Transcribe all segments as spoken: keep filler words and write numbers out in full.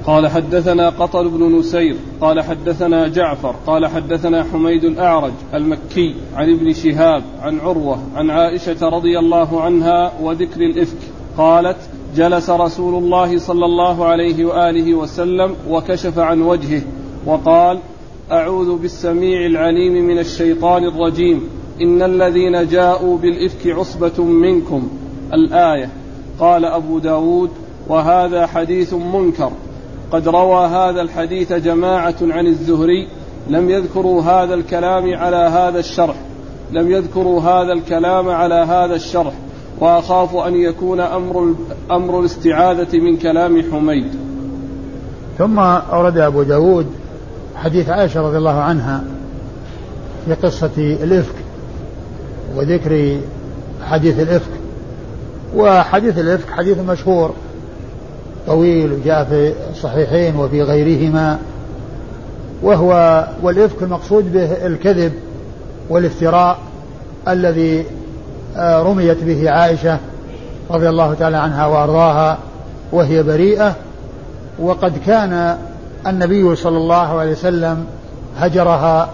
قال حدثنا قطر بن نسير قال حدثنا جعفر قال حدثنا حميد الأعرج المكي عن ابن شهاب عن عروة عن عائشة رضي الله عنها وذكر الإفك قالت جلس رسول الله صلى الله عليه وآله وسلم وكشف عن وجهه وقال أعوذ بالسميع العليم من الشيطان الرجيم إن الذين جاءوا بالإفك عصبة منكم الآية. قال أبو داود وهذا حديث منكر قد روى هذا الحديث جماعة عن الزهري لم يذكروا هذا الكلام على هذا الشرح لم يذكروا هذا الكلام على هذا الشرح وأخاف أن يكون أمر, أمر الاستعاذة من كلام حميد. ثم أورد أبو داود حديث عائشة رضي الله عنها في قصة الإفك وذكر حديث الإفك. وحديث الإفك حديث مشهور طويل وجاء في الصحيحين وفي غيرهما، وهو والإفك المقصود به الكذب والافتراء الذي رميت به عائشة رضي الله تعالى عنها وأرضاها وهي بريئة. وقد كان النبي صلى الله عليه وسلم هجرها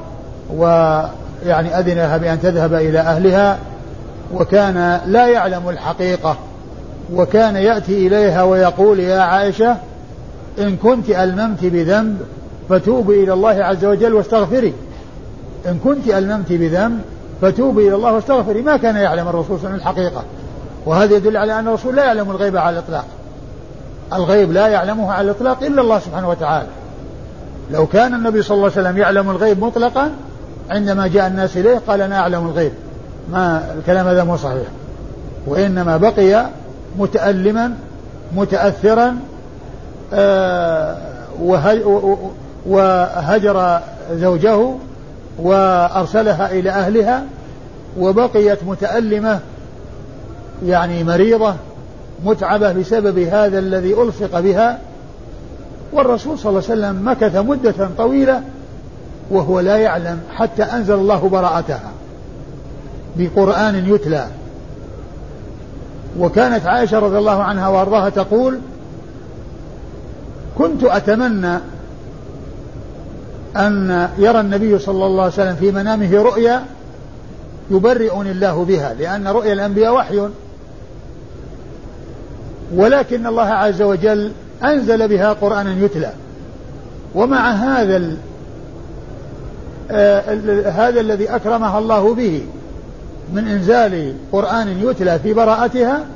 ويعني أذن لها بأن تذهب إلى أهلها، وكان لا يعلم الحقيقة، وكان يأتي إليها ويقول يا عائشة إن كنت ألممت بذنب فتوبي إلى الله عز وجل واستغفري، إن كنت ألممت بذنب فتوبي إلى الله واستغفري. ما كان يعلم الرسول صلى الله عليه وسلم الحقيقة، وهذا يدل على أن الرسول لا يعلم الغيب على الإطلاق. الغيب لا يعلمه على الإطلاق إلا الله سبحانه وتعالى. لو كان النبي صلى الله عليه وسلم يعلم الغيب مطلقا عندما جاء الناس إليه قال أنا أعلم الغيب، ما الكلام هذا مو صحيح، وإنما بقي متألما متأثرا آه وهجر زوجه وأرسلها إلى أهلها، وبقيت متألمة يعني مريضة متعبة بسبب هذا الذي ألصق بها. والرسول صلى الله عليه وسلم مكث مدة طويلة وهو لا يعلم حتى أنزل الله براءتها بقرآن يتلى. وكانت عائشة رضي الله عنها وارضاها تقول كنت أتمنى أن يرى النبي صلى الله عليه وسلم في منامه رؤيا يبرئني الله بها، لأن رؤيا الأنبياء وحي، ولكن الله عز وجل أنزل بها قرآنا يتلى. ومع هذا ال آه هذا الذي أكرمها الله به من إنزال قرآن يتلى في براءتها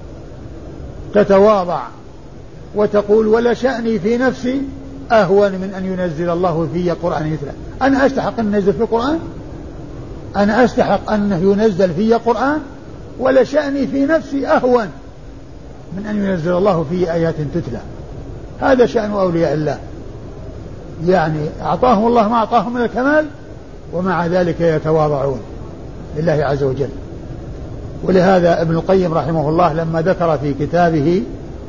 تتواضع وتقول ولا شأني في نفسي أهون من أن ينزل الله في قرآن يتلى. أنا أستحق أن ينزل في القرآن، أنا أستحق أنه ينزل في قرآن، ولا شأني في نفسي أهون من أن ينزل الله في آيات تتلى. هذا شأن أولياء الله، يعني أعطاهم الله ما أعطاهم من الكمال ومع ذلك يتواضعون لله عز وجل. ولهذا ابن القيم رحمه الله لما ذكر في كتابه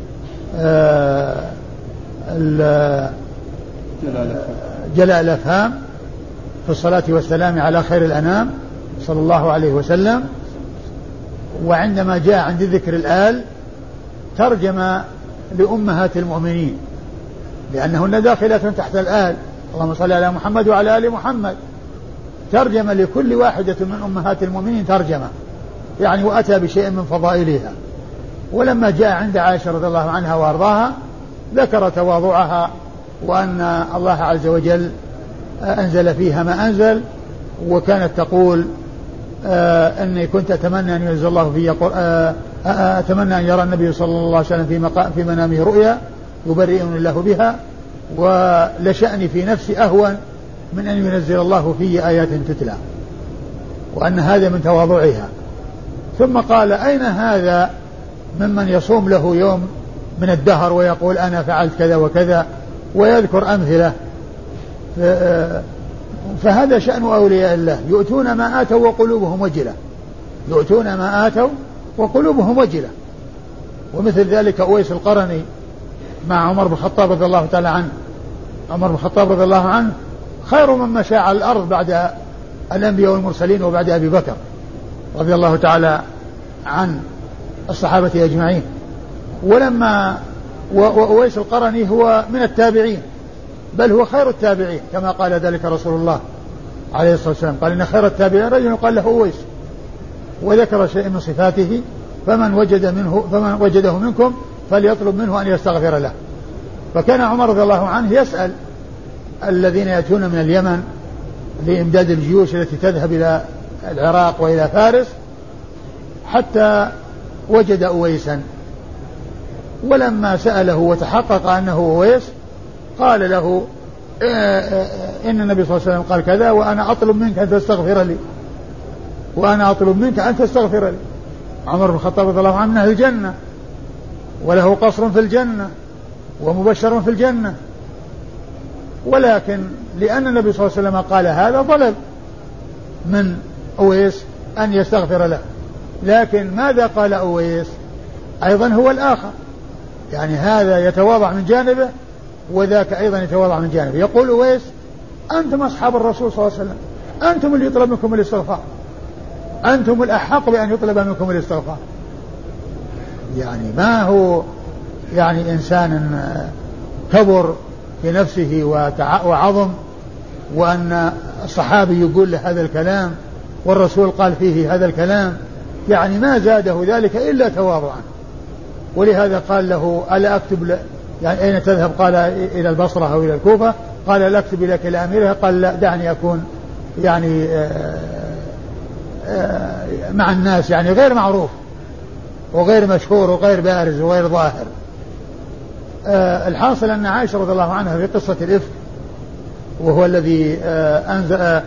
جلاء الأفهام في الصلاة والسلام على خير الأنام صلى الله عليه وسلم، وعندما جاء عند ذكر الآل ترجم لأمهات المؤمنين لأنهن داخلة تحت الآل، اللهم صل على محمد وعلى آل محمد، ترجم لكل واحدة من أمهات المؤمنين ترجمة يعني وأتى بشيء من فضائلها. ولما جاء عند عائشة رضي الله عنها وأرضاها ذكر تواضعها وأن الله عز وجل أنزل فيها ما أنزل، وكانت تقول آه أني كنت أتمنى أن ينزل الله في آه أتمنى أن يرى النبي صلى الله عليه وسلم في, مقا في منامه رؤيا يبرئني الله بها، ولشأني في نفسي أهون من أن ينزل الله في آيات تتلى، وأن هذا من تواضعها. ثم قال أين هذا ممن يصوم له يوم من الدهر ويقول أنا فعلت كذا وكذا ويذكر أمثلة؟ فهذا شأن أولياء الله، يؤتون ما آتوا وقلوبهم وجلة، يؤتون ما آتوا وقلوبهم وجلة. ومثل ذلك أويس القرني مع عمر بن الخطاب رضي الله تعالى عنه. عمر بن الخطاب رضي الله عنه خير من مشى على الأرض بعد الأنبياء والمرسلين وبعد أبي بكر رضي الله تعالى عن الصحابة أجمعين. ولما وأويس القرني هو من التابعين، بل هو خير التابعين كما قال ذلك رسول الله عليه الصلاة والسلام، قال إن خير التابعين رجل قال له أويس، وذكر شيء من صفاته، فمن وجد منه فمن وجده منكم فليطلب منه أن يستغفر له. فكان عمر رضي الله عنه يسأل الذين يأتون من اليمن لإمداد الجيوش التي تذهب إلى العراق وإلى فارس حتى وجد أويسا، ولما سأله وتحقق أنه أويس قال له إن النبي صلى الله عليه وسلم قال كذا وأنا أطلب منك أن تستغفر لي، وأنا أطلب منك أن تستغفر لي. عمر بن الخطاب رضي الله عنه من أهل الجنة وله قصر في الجنة ومبشر في الجنة، ولكن لأن النبي صلى الله عليه وسلم قال هذا طلب من أويس أن يستغفر له، لكن ماذا قال أويس؟ أيضا هو الآخر، يعني هذا يتواضع من جانبه وذاك أيضا يتواضع من جانبه. يقول أويس أنتم أصحاب الرسول صلى الله عليه وسلم، أنتم اللي يطلب منكم الاستغفار، أنتم الأحق بأن يطلب منكم الاستغفار. يعني ما هو يعني إنسان كبر في نفسه وعظم وأن الصحابي يقول له هذا الكلام والرسول قال فيه هذا الكلام، يعني ما زاده ذلك إلا تواضعا. ولهذا قال له ألا أكتب يعني أين تذهب؟ قال إلى البصرة أو إلى الكوفة. قال لا أكتب إليك إلى أميرها. قال لا دعني أكون يعني آآ آآ مع الناس، يعني غير معروف وغير مشهور وغير بارز وغير ظاهر. الحاصل أن عائشة رضي الله عنها في قصة الإفك، وهو الذي أنزل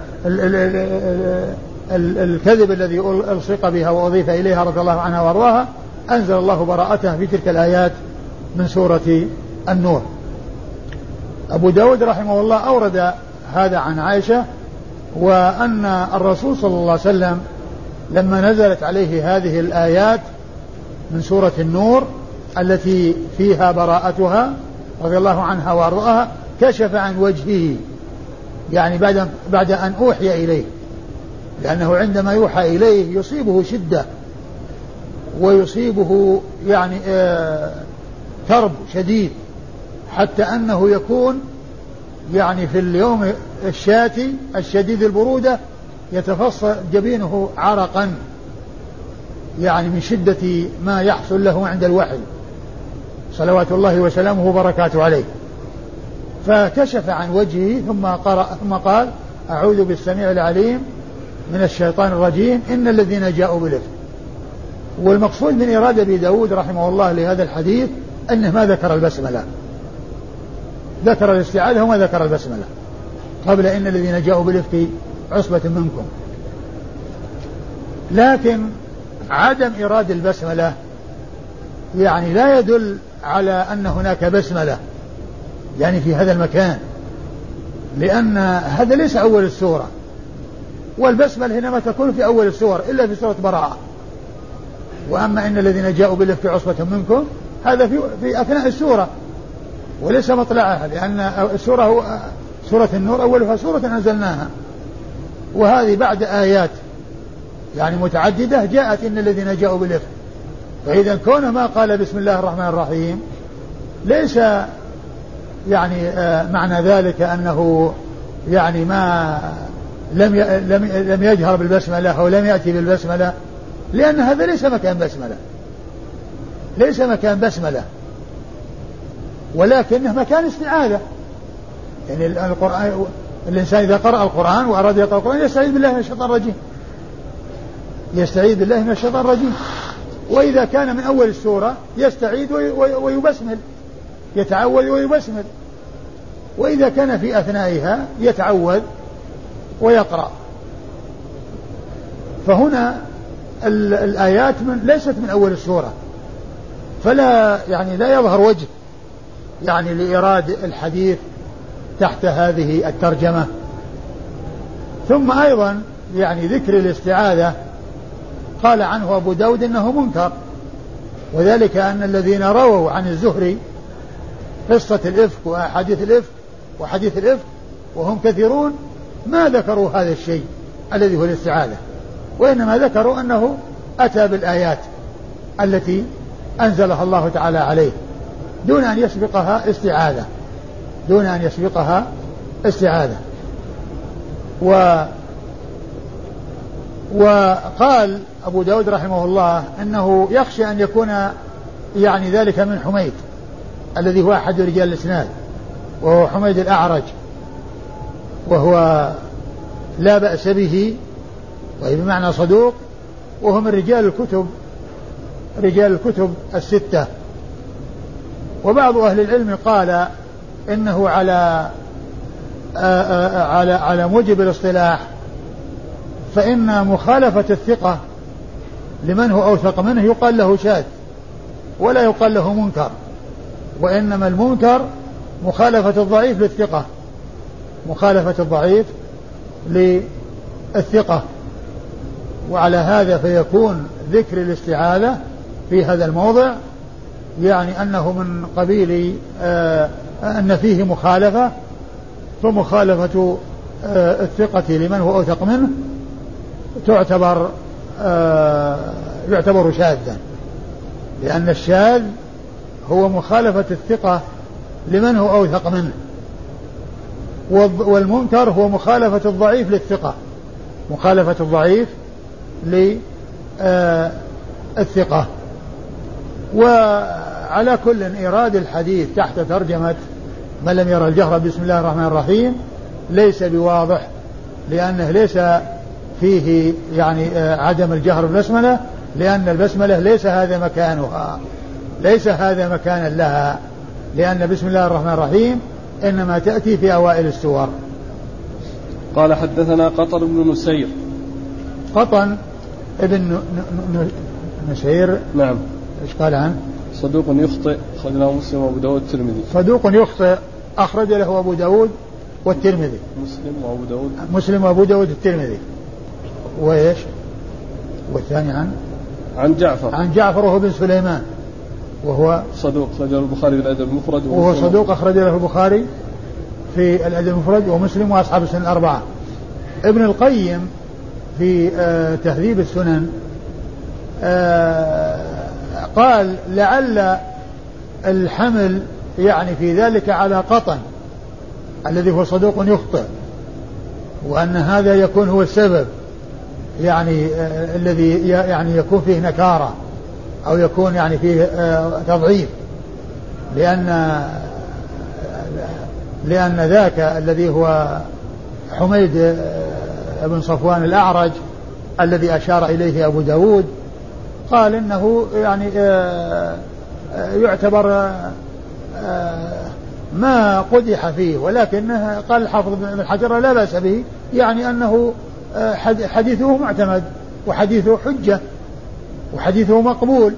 الكذب الذي ألصق بها وأضيف إليها رضي الله عنها وأرضاها، أنزل الله براءتها في تلك الآيات من سورة النور. أبو داود رحمه الله أورد هذا عن عائشة، وأن الرسول صلى الله عليه وسلم لما نزلت عليه هذه الآيات من سورة النور التي فيها براءتها رضي الله عنها وأرضاها كشف عن وجهه، يعني بعد بعد أن أوحي إليه، لأنه عندما يوحى إليه يصيبه شدة ويصيبه يعني آه كرب شديد، حتى أنه يكون يعني في اليوم الشاتي الشديد البرودة يتفصل جبينه عرقا، يعني من شدة ما يحصل له عند الوحي صلوات الله وسلامه وبركاته عليه. فكشف عن وجهه ثم قرأ ثم قال أعوذ بالسميع العليم من الشيطان الرجيم إن الذين جاءوا بالإفك. والمقصود من إرادة أبي داود رحمه الله لهذا الحديث أنه ما ذكر البسملة، ذكر الاستعاذة وما ذكر البسملة قبل إن الذين جاءوا بالإفك عصبة منكم. لكن عدم إرادة البسملة يعني لا يدل على أن هناك بسملة يعني في هذا المكان، لأن هذا ليس أول السورة، والبسملة هنا ما تكون في أول السور إلا في سورة براءة. وأما إن الذين جاءوا بالإفك عصبة منكم هذا في, في أثناء السورة وليس مطلعها، لأن السورة هو سورة النور أولها سورة أنزلناها، وهذه بعد آيات يعني متعددة جاءت إن الذين جاءوا بالإفك. فإذا كون ما قال بسم الله الرحمن الرحيم ليس يعني آه معنى ذلك أنه يعني ما لم لم لم يجهر بالبسملة أو لم يأتي بالبسملة، لأن هذا ليس مكان بسملة، ليس مكان بسملة، ولكنه مكان استعاذة. يعني القرآن الإنسان إذا قرأ القرآن وأراد يقرأ القرآن يستعيذ بالله من الشيطان الرجيم، يستعيذ بالله من الشيطان الرجيم. وإذا كان من أول السورة يستعيذ ويبسمل، يتعوذ ويبسمل، وإذا كان في أثنائها يتعوذ ويقرأ. فهنا الآيات من ليست من أول السورة، فلا يعني لا يظهر وجه يعني لإيراد الحديث تحت هذه الترجمة. ثم أيضا يعني ذكر الاستعاذة قال عنه أبو داود إنه منكر، وذلك أن الذين رووا عن الزهري قصة الإفك وأحاديث الإفك وحديث الإفك وهم كثيرون ما ذكروا هذا الشيء الذي هو الاستعاذة، وإنما ذكروا أنه أتى بالآيات التي أنزلها الله تعالى عليه. دون أن يسبقها استعاذة دون أن يسبقها استعاذة و وقال أبو داود رحمه الله أنه يخشى أن يكون يعني ذلك من حميد الذي هو أحد رجال الإسناد، وهو حميد الأعرج، وهو لا بأس به، وهي بمعنى صدوق، وهو من رجال الكتب رجال الكتب الستة. وبعض أهل العلم قال إنه على على على موجب الاصطلاح، فإن مخالفة الثقة لمن هو أوثق منه يقال له شاذ ولا يقال له منكر، وإنما المنكر مخالفة الضعيف للثقة مخالفة الضعيف للثقة. وعلى هذا فيكون ذكر الاستعاذة في هذا الموضع يعني أنه من قبيل آه أن فيه مخالفة، فمخالفة آه الثقة لمن هو أوثق منه تعتبر آه يعتبر شاذا، لأن الشاذ هو مخالفة الثقة لمن هو أوثق منه، والمنكر هو مخالفة الضعيف للثقة مخالفة الضعيف للثقة. وعلى كل إيراد الحديث تحت ترجمة من لم يرى الجهر بسم الله الرحمن الرحيم ليس بواضح، لأنه ليس فيه يعني عدم الجهر بالبسملة، لأن البسملة ليس هذا مكانها ليس هذا مكانا لها، لأن بسم الله الرحمن الرحيم إنما تأتي في أوائل السور. قال حدثنا قطن بن نسير. قطن ابن نسير نعم. ايش قال عنه؟ صدوق يخطئ أخرج له مسلم وأبو داود والترمذي. صدوق يخطئ أخرج له أبو داود والترمذي. مسلم وأبو داود مسلم وأبو داود والترمذي. وإيش؟ والثاني عن عن جعفر عن جعفر وهو بن سليمان وهو صدوق أخرج له البخاري في الأدب المفرد وهو صدوق أخرج له البخاري في الأدب المفرد ومسلم وأصحاب السنن الأربعة. ابن القيم في آه تهذيب السنن آه قال لعل الحمل يعني في ذلك على قطن الذي هو صدوق يخطئ، وأن هذا يكون هو السبب يعني آه الذي يعني يكون فيه نكارة أو يكون يعني فيه آه تضعيف، لأن لأن ذاك الذي هو حميد آه بن صفوان الأعرج الذي أشار إليه أبو داود قال إنه يعني آه يعتبر آه ما قدح فيه، ولكنه قال الحافظ بن حجر لا بأس به، يعني أنه آه حديثه معتمد وحديثه حجة وحديثه مقبول.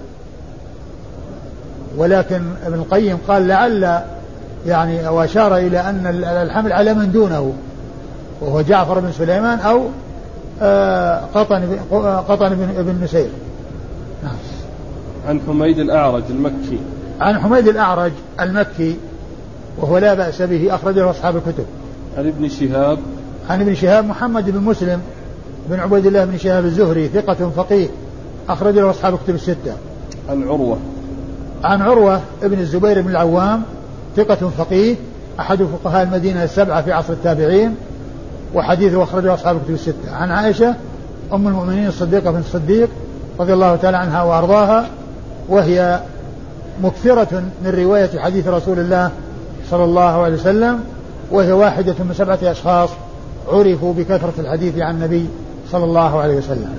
ولكن ابن القيم قال لعل يعني وأشار إلى أن الحمل على من دونه وهو جعفر بن سليمان أو آه قطن قطن بن نسير. نعم. عن حميد الأعرج المكي. عن حميد الأعرج المكي وهو لا بأس به أخرجه أصحاب الكتب. عن ابن شهاب. عن ابن شهاب محمد بن مسلم بن عبيد الله بن شهاب الزهري ثقة فقيه أخرجه أصحاب الكتب الستة. عن عروة. عن عروة ابن الزبير بن العوام ثقة فقيه أحد فقهاء المدينة السبعة في عصر التابعين، وحديثه أخرجه أصحاب الكتب الستة. عن عائشة أم المؤمنين الصديقة بنت الصديق رضي الله تعالى عنها وأرضاها، وهي مكثرة من رواية حديث رسول الله صلى الله عليه وسلم، وهي واحدة من سبعة أشخاص عرفوا بكثرة الحديث عن النبي صلى الله عليه وسلم.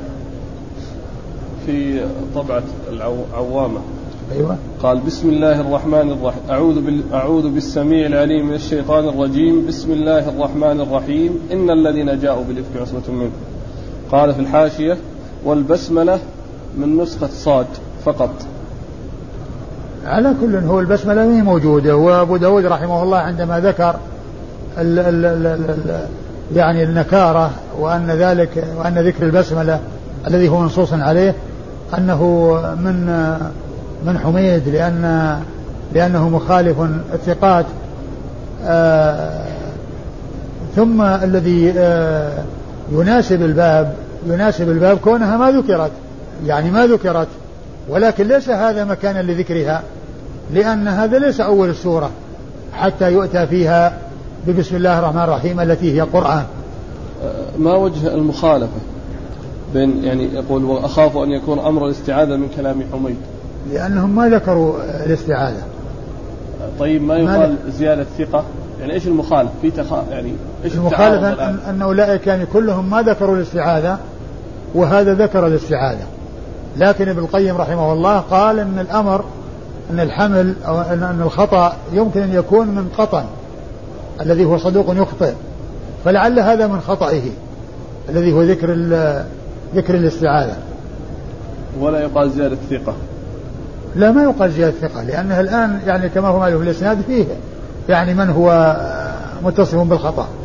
في طبعة العوامة أيوة. قال بسم الله الرحمن الرحيم أعوذ, بال... أعوذ بالسميع العليم من الشيطان الرجيم بسم الله الرحمن الرحيم إن الذين جاءوا بالإفك عصبة منكم. قال في الحاشية والبسملة من نسخة صاد فقط. على كل هو البسملة هي موجودة، وأبو داود رحمه الله عندما ذكر ال ال ال ال يعني النكارة وأن ذلك وأن ذكر البسملة الذي هو منصوص عليه أنه من من حميد لأن لأنه مخالف الثقات، آه ثم الذي آه يناسب الباب يناسب الباب كونها ما ذكرت، يعني ما ذكرت، ولكن ليس هذا مكانا لذكرها، لأن هذا ليس أول السورة حتى يؤتى فيها ببسم الله الرحمن الرحيم التي هي قرآن. ما وجه المخالفة بين يعني يقول وأخاف أن يكون أمر الاستعاذة من كلام حميد؟ لأنهم ما ذكروا الاستعاذة. طيب ما يقال زيادة ثقة؟ يعني إيش المخالف في تخا يعني إيش المخالفة أن, أن أولئك يعني كلهم ما ذكروا الاستعاذة وهذا ذكر الاستعاذة. لكن ابن القيم رحمه الله قال أن الأمر أن الحمل أو أن الخطأ يمكن أن يكون من قطن الذي هو صدوق يخطئ، فلعل هذا من خطئه الذي هو ذكر ذكر الاستعاذة. ولا يقال زيادة ثقة؟ لا ما يقال زيادة ثقة، لأنها الآن يعني كما هو معلوم في الإسناد فيه يعني من هو متصف بالخطأ.